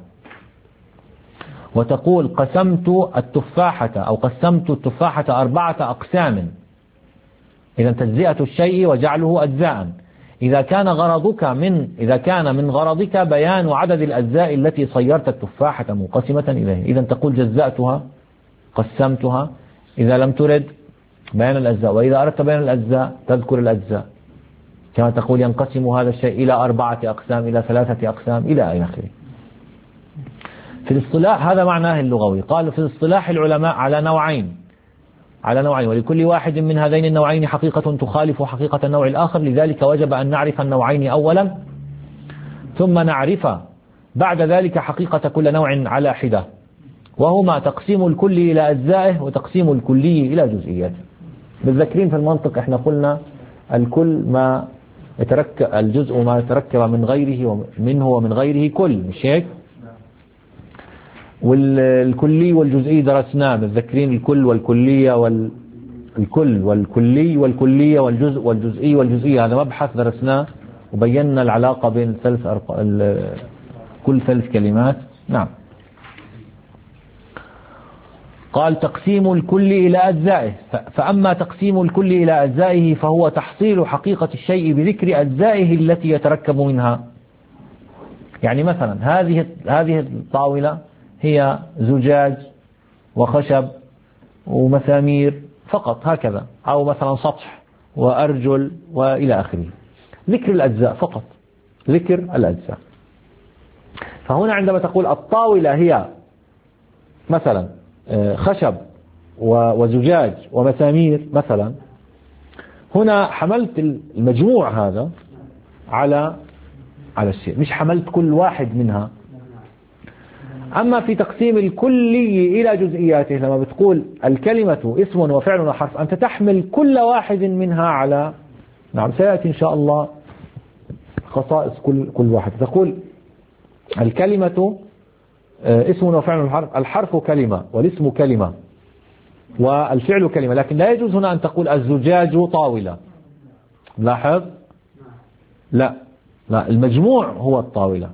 وتقول قسمت التفاحة أو قسمت التفاحة 4 أقسام. إذا تجزئة الشيء وجعله أجزاء. إذا كان من غرضك بيان عدد الأجزاء التي صيرت التفاحة منقسمة إليه، إذا تقول جزأتها قسمتها. إذا لم ترد بيان الأجزاء، وإذا أردت بيان الأجزاء تذكر الأجزاء، كما تقول ينقسم هذا الشيء إلى 4 أقسام، إلى 3 أقسام، إلى آخره. في الاصطلاح هذا معناه اللغوي. قال في الاصطلاح العلماء على نوعين، ولكل واحد من هذين النوعين حقيقة تخالف حقيقة النوع الآخر، لذلك وجب أن نعرف النوعين أولا، ثم نعرف بعد ذلك حقيقة كل نوع على حدة، وهما تقسيم الكل إلى أجزائه وتقسيم الكلي إلى جزئياته. بالذكرين في المنطق احنا قلنا الكل ما يتركب، الجزء ما يتركب من غيره ومنه ومن غيره كل، مش هيك؟ والكلي والجزئي درسناه، متذكرين الكل والكلية والكلي والكلية والجزء والجزئي والجزئية، هذا مبحث درسناه وبينا العلاقة بين كل 3 كلمات. نعم. قال تقسيم الكل إلى أجزائه. فأما تقسيم الكل إلى أجزائه فهو تحصيل حقيقة الشيء بذكر أجزائه التي يتركب منها. يعني مثلا هذه الطاولة هي زجاج وخشب ومسامير فقط هكذا، أو مثلا سطح وأرجل وإلى آخره. ذكر الأجزاء فقط، ذكر الأجزاء. فهنا عندما تقول الطاولة هي مثلا خشب وزجاج ومسامير مثلا، هنا حملت المجموع هذا على الشيء، مش حملت كل واحد منها. أما في تقسيم الكلي إلى جزئياته، لما بتقول الكلمة اسم وفعل وحرف، أنت تحمل كل واحد منها على، نعم سيأتي إن شاء الله خصائص كل واحد. تقول الكلمة اسم وفعل وحرف، الحرف كلمة والاسم كلمة والفعل كلمة، لكن لا يجوز هنا أن تقول الزجاج طاولة. لاحظ، لا المجموع هو الطاولة.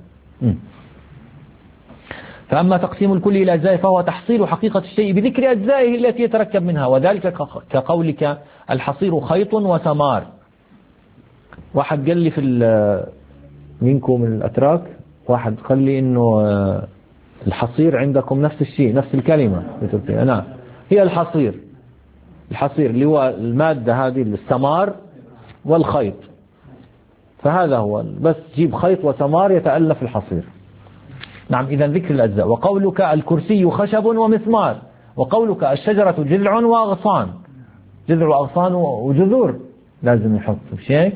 فأما تقسيم الكل إلى أجزاء فهو تحصيل حقيقة الشيء بذكر أجزائه التي يتركب منها، وذلك كقولك الحصير خيط وسمار. واحد قال لي منكم من الأتراك، واحد قال لي إنه الحصير عندكم نفس الشيء، نفس الكلمة. نعم، هي الحصير اللي هو المادة هذه السمار والخيط، فهذا هو، بس جيب خيط وسمار يتألف الحصير. نعم، إذا ذكر الأجزاء. وقولك الكرسي خشب ومسمار، وقولك الشجرة جذع وأغصان، جذع وأغصان وجذور لازم يحط شيء.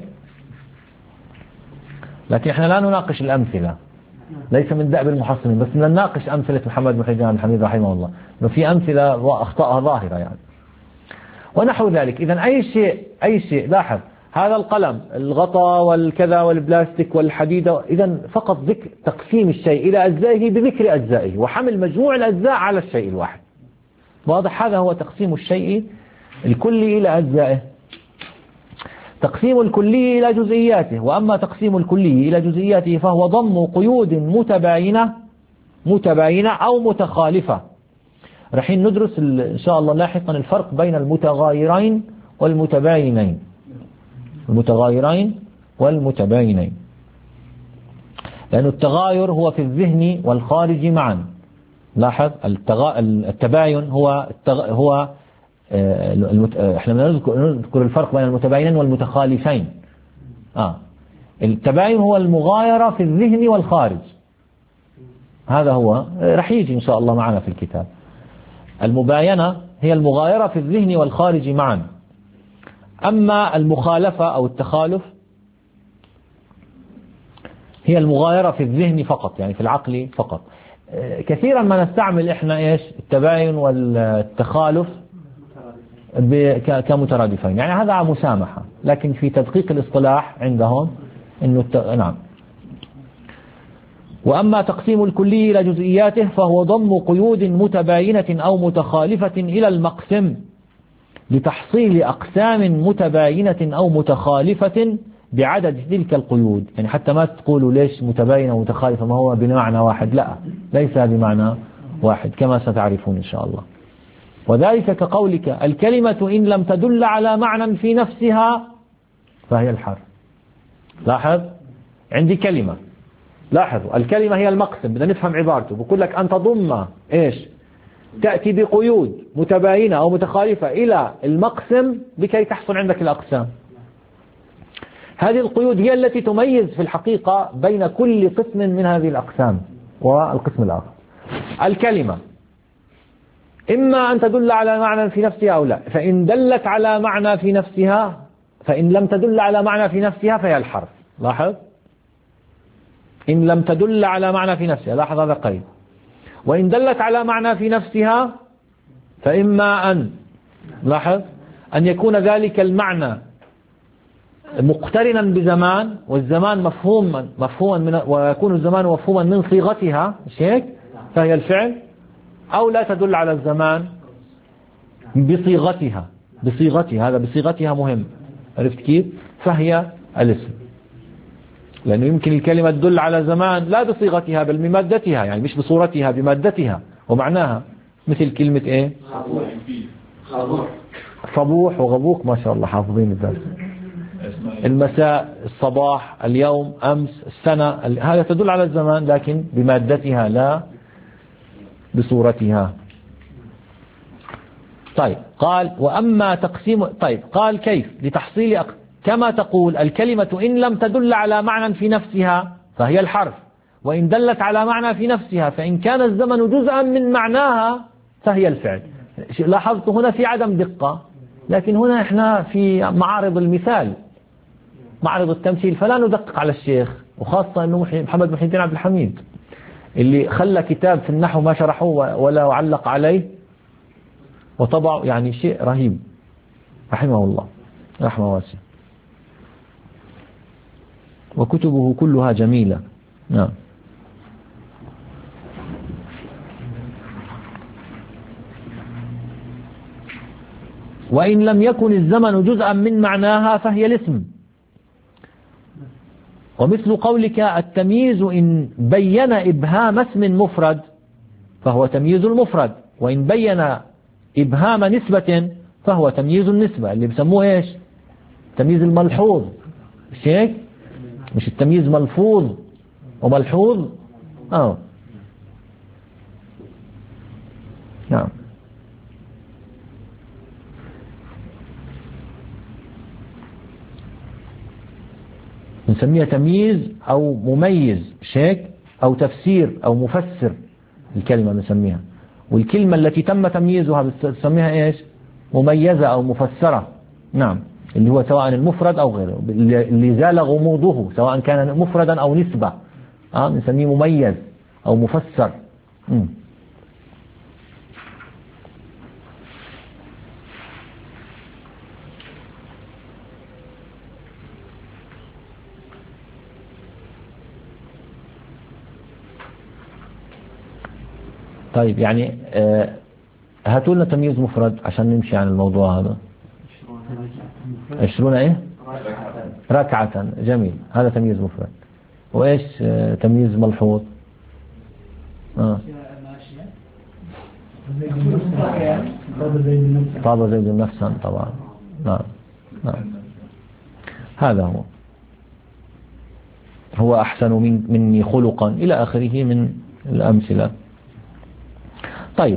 لكن احنا لا نناقش الأمثلة، ليس من دأب المحصنين، بس نناقش أمثلة محمد بن حجان الحميد رحمه الله، إنه في أمثلة وأخطاءها ظاهرة يعني ونحو ذلك. إذا أي شيء لاحظ، هذا القلم، الغطاء والكذا والبلاستيك والحديد، إذا فقط ذكر تقسيم الشيء إلى أجزائه بذكر أجزائه وحمل مجموع الأجزاء على الشيء الواحد. واضح؟ هذا هو تقسيم الشيء الكلي إلى أجزائه. تقسيم الكلي إلى جزئياته. وأما تقسيم الكلي إلى جزئياته فهو ضم قيود متباينة أو متخالفة. رح ندرس إن شاء الله لاحقا الفرق بين المتغايرين والمتباينين، لأن التغاير هو في الذهن والخارج معا. لاحظ، التباين هو احنا نذكر الفرق بين المتباينين والمتخالفين. التباين هو المغايرة في الذهن والخارج، هذا هو رح يجي إن شاء الله معنا في الكتاب. المباينة هي المغايرة في الذهن والخارج معا. أما المخالفة أو التخالف هي المغايرة في الذهن فقط، يعني في العقل فقط. كثيرا ما نستعمل إحنا التباين والتخالف كمترادفين، يعني هذا مسامحة، لكن في تدقيق الاصطلاح عندهم إنه نعم. وأما تقسيم الكلي إلى جزئياته فهو ضم قيود متباينة أو متخالفة إلى المقسم لتحصيل أقسام متباينة أو متخالفة بعدد تلك القيود. يعني حتى ما تقولوا ليش متباينة ومتخالفة، ما هو بمعنى واحد، لا، ليس بمعنى واحد كما ستعرفون إن شاء الله. وذلك كقولك الكلمة إن لم تدل على معنى في نفسها فهي الحرف. لاحظ، عندي كلمة، لاحظوا الكلمة هي المقسم، بدنا نفهم عبارته. بقول لك أن تضم تأتي بقيود متباينة أو متخالفة إلى المقسم لكي تحصل عندك الأقسام. هذه القيود هي التي تميز في الحقيقة بين كل قسم من هذه الأقسام والقسم الآخر. الكلمة إما أن تدل على معنى في نفسها أو لا، فإن دلت على معنى في نفسها، فإن لم تدل على معنى في نفسها فهي الحرف. لاحظ، إن لم تدل على معنى في نفسها، لاحظ هذا قيد. وإن دلت على معنى في نفسها فإما أن، لاحظ، أن يكون ذلك المعنى مقترنا بزمان، والزمان مفهوما ويكون الزمان مفهوما من صيغتها، هيك فهي الفعل، أو لا تدل على الزمان بصيغتها، هذا بصيغتها مهم، عرفت كيف؟ فهي الاسم. لأنه يمكن الكلمة تدل على زمان لا بصيغتها بل بمادتها، يعني مش بصورتها، بمادتها ومعناها، مثل كلمة صبوح وغبوق، ما شاء الله حافظين الدرس. المساء، الصباح، اليوم، أمس، السنة، هذا تدل على الزمان لكن بمادتها لا بصورتها. طيب قال وأما تقسيم، طيب قال كيف لتحصيل كما تقول الكلمة إن لم تدل على معنى في نفسها فهي الحرف، وإن دلت على معنى في نفسها فإن كان الزمن جزءا من معناها فهي الفعل. لاحظت هنا في عدم دقة، لكن هنا احنا في معارض المثال، معرض التمثيل، فلا ندقق على الشيخ، وخاصة أنه محمد محي الدين عبد الحميد اللي خلى كتاب في النحو ما شرحه ولا علق عليه وطبع، يعني شيء رهيب رحمه الله رحمه واسعة، وكتبه كلها جميلة. نعم. وإن لم يكن الزمن جزءا من معناها فهي الاسم. ومثل قولك التمييز إن بين إبهام اسم مفرد فهو تمييز المفرد، وإن بين إبهام نسبة فهو تمييز النسبة، اللي بسموه إيش؟ تمييز الملحوظ، مش هيك؟ مش التمييز ملفوظ وملحوظ. نعم. نسميها تمييز أو مميز، شيك، أو تفسير أو مفسر الكلمة نسميها، والكلمة التي تم تمييزها بنسميها إيش؟ مميزة أو مفسرة. نعم، اللي هو سواء المفرد أو غيره، اللي زال غموضه سواء كان مفردا أو نسبة نسميه مميز أو مفسر. طيب يعني هاتوا لنا تمييز مفرد عشان نمشي عن الموضوع هذا. 20 ايه؟ ركعة. جميل، هذا تمييز مفرد. وايش تمييز ملحوظ؟ طاب زيد نفسا طبعا. نعم نعم، هذا هو أحسن مني خلقا إلى آخره من الأمثلة. طيب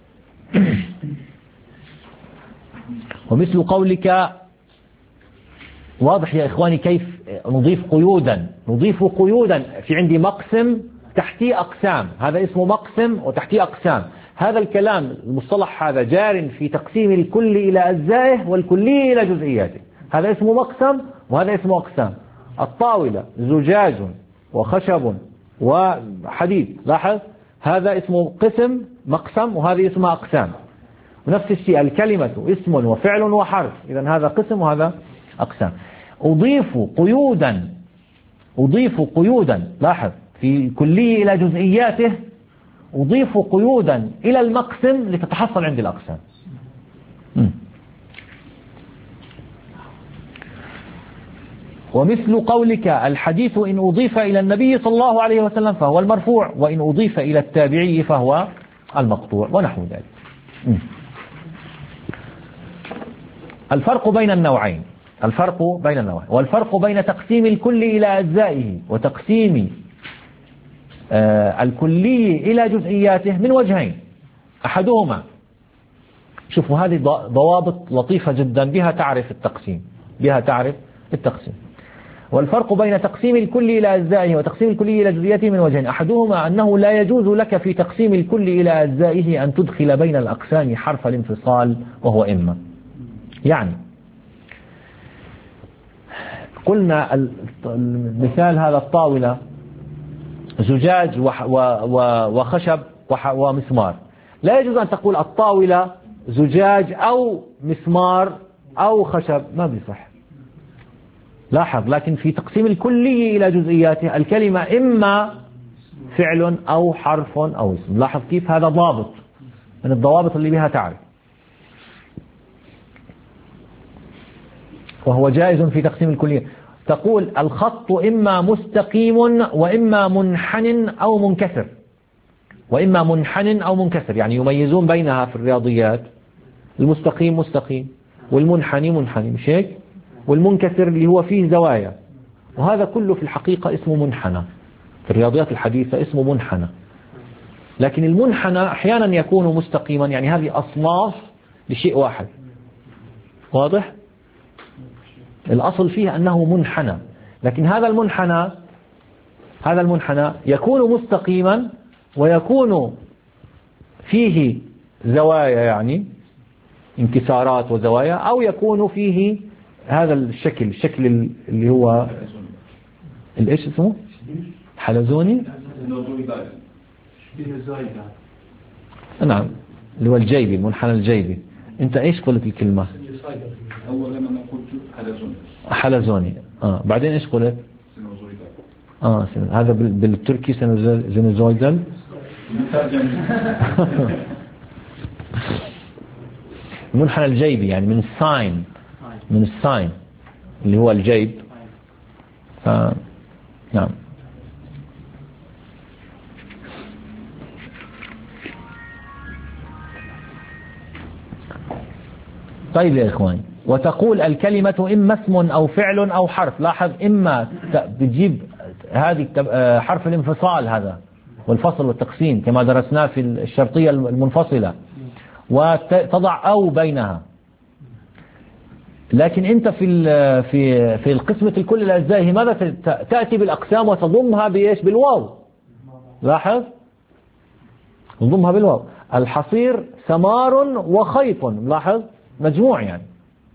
ومثل قولك، واضح يا إخواني كيف نضيف قيودا؟ نضيف قيودا، في عندي مقسم تحتي أقسام، هذا اسمه مقسم وتحتي أقسام. هذا الكلام المصطلح هذا جار في تقسيم الكل إلى أجزائه والكلي إلى جزئياته، هذا اسمه مقسم وهذا اسمه أقسام. الطاولة زجاج وخشب وحديد، لاحظ هذا اسمه قسم مقسم وهذه اسمها أقسام. ونفس الشيء الكلمة اسم وفعل وحرف، إذن هذا قسم وهذا أقسام. أضيف قيودا، لاحظ في كلية إلى جزئياته، أضيف قيودا إلى المقسم لتتحصل عند الأقسام. ومثل قولك الحديث إن أضيف إلى النبي صلى الله عليه وسلم فهو المرفوع، وإن أضيف إلى التابعي فهو المقطوع، ونحو ذلك. الفرق بين النوعين، والفرق بين تقسيم الكل إلى أجزائه وتقسيم الكلي إلى جزئياته من وجهين. أحدهما، شوفوا هذه ضوابط لطيفة جدا بها تعرف التقسيم. والفرق بين تقسيم الكل إلى أجزائه وتقسيم الكلي إلى جزئياته من وجهين. أحدهما أنه لا يجوز لك في تقسيم الكل إلى أجزائه أن تدخل بين الأقسام حرف الانفصال، وهو إما. يعني قلنا المثال هذا الطاولة زجاج وخشب ومسمار، لا يجوز أن تقول الطاولة زجاج أو مسمار أو خشب، ما بيصح. لاحظ، لكن في تقسيم الكلي إلى جزئياته الكلمة إما فعل أو حرف أو اسم. لاحظ كيف هذا ضابط من الضوابط اللي بها تعرف، وهو جائز في تقسيم الكلية. تقول الخط إما مستقيم وإما منحن أو منكسر، يعني يميزون بينها في الرياضيات. المستقيم مستقيم والمنحني منحني، مش هيك؟ والمنكسر اللي هو فيه زوايا، وهذا كله في الحقيقة اسمه منحنى، في الرياضيات الحديثة اسمه منحنى. لكن المنحنى أحيانا يكون مستقيما، يعني هذه أصناف لشيء واحد. واضح؟ الأصل فيه أنه منحنى، لكن هذا المنحنى يكون مستقيما ويكون فيه زوايا، يعني انكسارات وزوايا، أو يكون فيه هذا الشكل اللي هو الإيش اسمه؟ حلزوني؟ نعم، اللي هو الجيبي، المنحنى الجيبي. أنت إيش قلت الكلمة؟ أولا أنا قلت حلزوني. حلزوني. بعدين إيش قلت؟ هذا بالتركي سينوزويدال. المنحنى الجيبي يعني من الساين اللي هو الجيب. نعم. طيب يا إخوان، وتقول الكلمة إما اسم أو فعل أو حرف. لاحظ، إما بتجيب هذه حرف الانفصال هذا والفصل والتقسيم كما درسناه في الشرطية المنفصلة، وتضع أو بينها. لكن أنت في القسمة الكل الأجزاء ماذا تأتي بالأقسام وتضمها بإيش؟ بالواو. لاحظ، تضمها بالواو. الحصير ثمار وخيط، لاحظ مجموع يعني.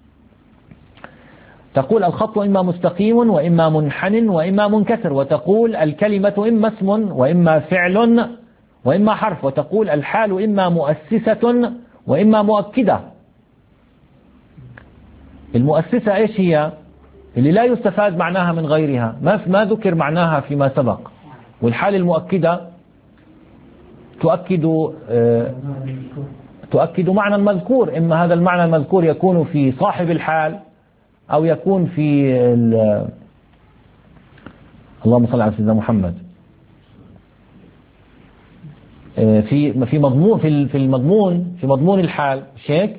تقول الخط إما مستقيم وإما منحن وإما منكسر. وتقول الكلمة إما اسم وإما فعل وإما حرف. وتقول الحال إما مؤسسة وإما مؤكدة. المؤسسة إيش هي؟ اللي لا يستفاد معناها من غيرها، ما ذكر معناها فيما سبق. والحال المؤكدة تؤكد معنى المذكور. إما هذا المعنى المذكور يكون في صاحب الحال أو يكون في اللهم صل على سيدنا محمد في مضمون الحال. شيك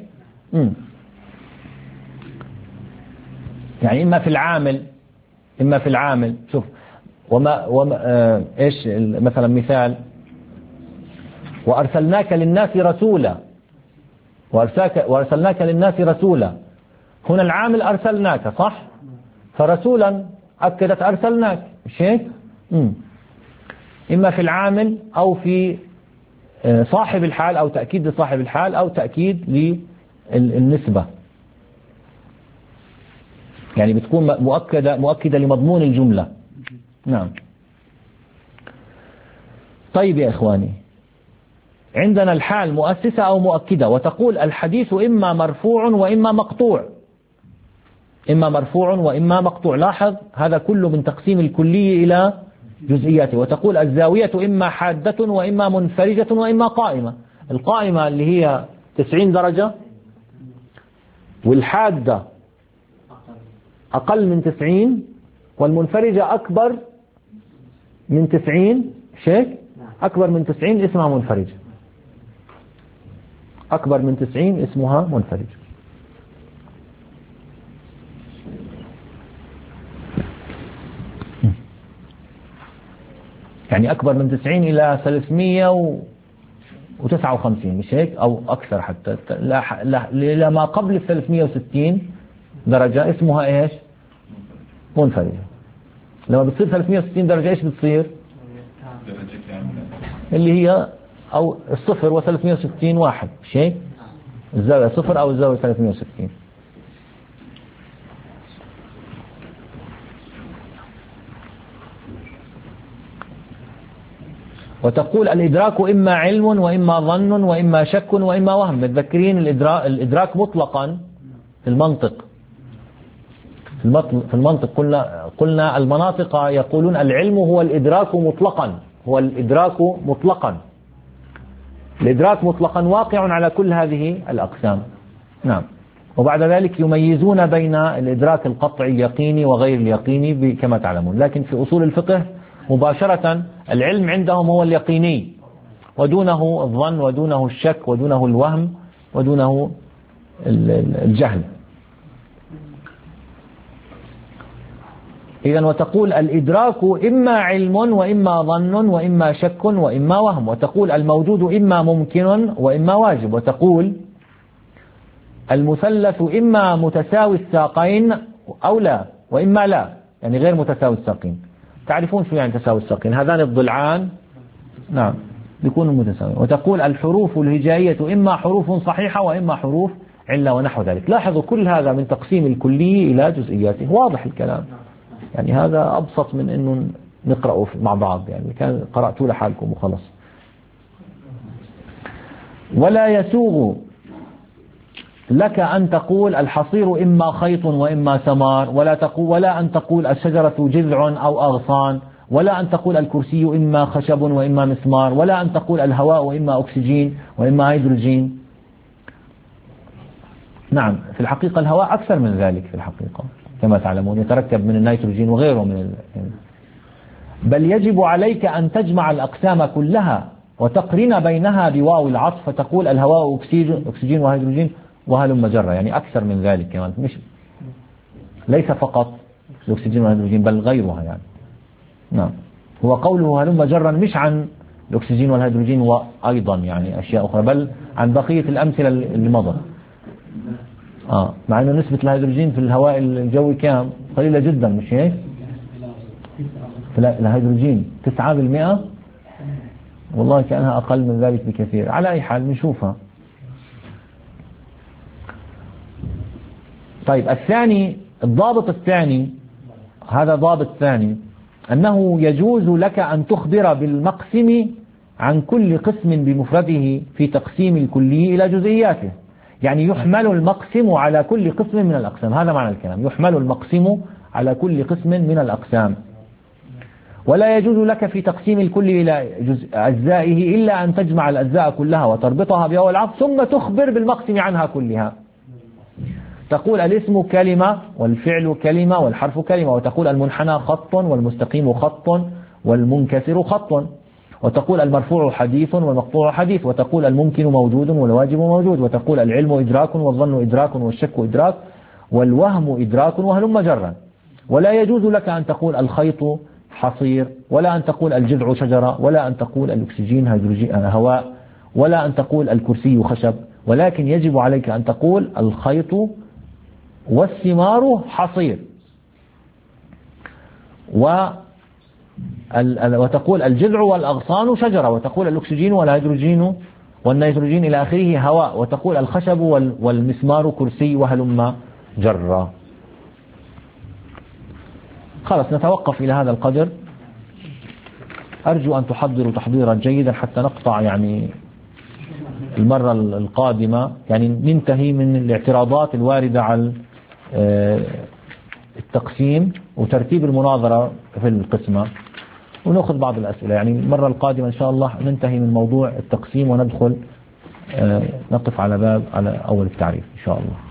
يعني إما في العامل. شوف، إيش مثلا مثال؟ وأرسلناك للناس رسولا. هنا العامل أرسلناك، صح؟ فرسولا أكدت أرسلناك. مش هيك؟ إما في العامل أو في صاحب الحال، أو تأكيد لصاحب الحال، أو تأكيد للنسبة، يعني بتكون مؤكدة لمضمون الجملة. نعم. طيب يا إخواني، عندنا الحال مؤسسة أو مؤكدة. وتقول الحديث إما مرفوع وإما مقطوع. لاحظ، هذا كله من تقسيم الكلي إلى جزئياته. وتقول الزاوية إما حادة وإما منفرجة وإما قائمة. القائمة اللي هي 90 درجة، والحادة أقل من 90، والمنفرجة أكبر من 90. شيك، أكبر من 90 اسمها منفرجة. أكبر من 90 اسمها منفرجة. يعني أكبر من 90 إلى 359، مش هيك؟ أو أكثر حتى، إلى ما قبل 360 درجة اسمها إيش؟ منفرجة. لما بتصير 360 درجة إيش بتصير؟ اللي هي أو الصفر و360 واحد. مش هيك؟ الزاوية صفر أو الزاوية 360. وتقول الإدراك إما علم وإما ظن وإما شك وإما وهم. متذكرين الإدراك مطلقا في المنطق. قلنا المناطق يقولون العلم هو الإدراك مطلقا. الإدراك مطلقا واقع على كل هذه الأقسام. نعم. وبعد ذلك يميزون بين الإدراك القطعي اليقيني وغير اليقيني كما تعلمون. لكن في أصول الفقه مباشرة العلم عندهم هو اليقيني، ودونه الظن، ودونه الشك، ودونه الوهم، ودونه الجهل. إذن وتقول الإدراك إما علم وإما ظن وإما شك وإما وهم. وتقول الموجود إما ممكن وإما واجب. وتقول المثلث إما متساوي الساقين أو لا، وإما لا، يعني غير متساوي الساقين. تعرفون شو يعني تساوي الساقين؟ هذان الضلعان نعم بيكونوا متساويين. وتقول الحروف الهجائية إما حروف صحيحة وإما حروف علة ونحو ذلك. لاحظوا كل هذا من تقسيم الكلي إلى جزئياته، واضح الكلام، يعني هذا أبسط من أنه نقرأه مع بعض، يعني كان قرأتوا لحالكم وخلص. ولا يسوغ لك أن تقول الحصير إما خيط وإما ثمار، ولا أن تقول الشجرة جذع أو أغصان، ولا أن تقول الكرسي إما خشب وإما مسمار، ولا أن تقول الهواء إما أكسجين وإما هيدروجين. نعم في الحقيقة الهواء أكثر من ذلك في الحقيقة كما تعلمون، يتركب من النيتروجين وغيره من بل يجب عليك أن تجمع الأقسام كلها وتقرن بينها بواو العطف، فتقول الهواء أكسجين وهيدروجين وهلم جرة، يعني أكثر من ذلك كمان، مش ليس فقط الأكسجين والهيدروجين بل غيرها يعني. نعم هو قوله هلم جرا مش عن الأكسجين والهيدروجين وأيضا يعني أشياء أخرى، بل عن بقية الأمثلة اللي مضت. مع أنه نسبة الهيدروجين في الهواء الجوي كام؟ قليلة جدا مش هيك؟ الهيدروجين 9%، والله كأنها أقل من ذلك بكثير. على أي حال نشوفها. طيب الثاني، الضابط الثاني، هذا ضابط ثاني، أنه يجوز لك أن تخبر بالمقسم عن كل قسم بمفرده في تقسيم الكلي إلى جزئياته، يعني يحمل المقسم على كل قسم من الأقسام، هذا معنى الكلام، يحمل المقسم على كل قسم من الأقسام. ولا يجوز لك في تقسيم الكل إلى أجزائه إلا أن تجمع الأجزاء كلها وتربطها بواو العطف ثم تخبر بالمقسم عنها كلها. تقول الاسم كلمة والفعل كلمة والحرف كلمة، وتقول المنحنى خط والمستقيم خط والمنكسر خط، وتقول المرفوع حديث والمقطوع حديث، وتقول الممكن موجود والواجب موجود، وتقول العلم إدراك والظن إدراك والشك إدراك والوهم إدراك وهلم جرا. ولا يجوز لك أن تقول الخيط حصير، ولا أن تقول الجذع شجرة، ولا أن تقول الأكسجين هواء، ولا أن تقول الكرسي خشب، ولكن يجب عليك أن تقول الخيط والثمار حصير، وتقول الجذع والأغصان شجرة، وتقول الأكسجين والهيدروجين والنيتروجين إلى آخره هواء، وتقول الخشب والمسمار كرسي وهلم جرة. خلاص نتوقف إلى هذا القدر. أرجو أن تحضروا تحضيرا جيدا حتى نقطع يعني المرة القادمة، يعني ننتهي من الاعتراضات الواردة على التقسيم وترتيب المناظرة في القسمة، ونأخذ بعض الأسئلة. يعني المرة القادمة إن شاء الله ننتهي من موضوع التقسيم وندخل نقف على باب على أول التعريف إن شاء الله.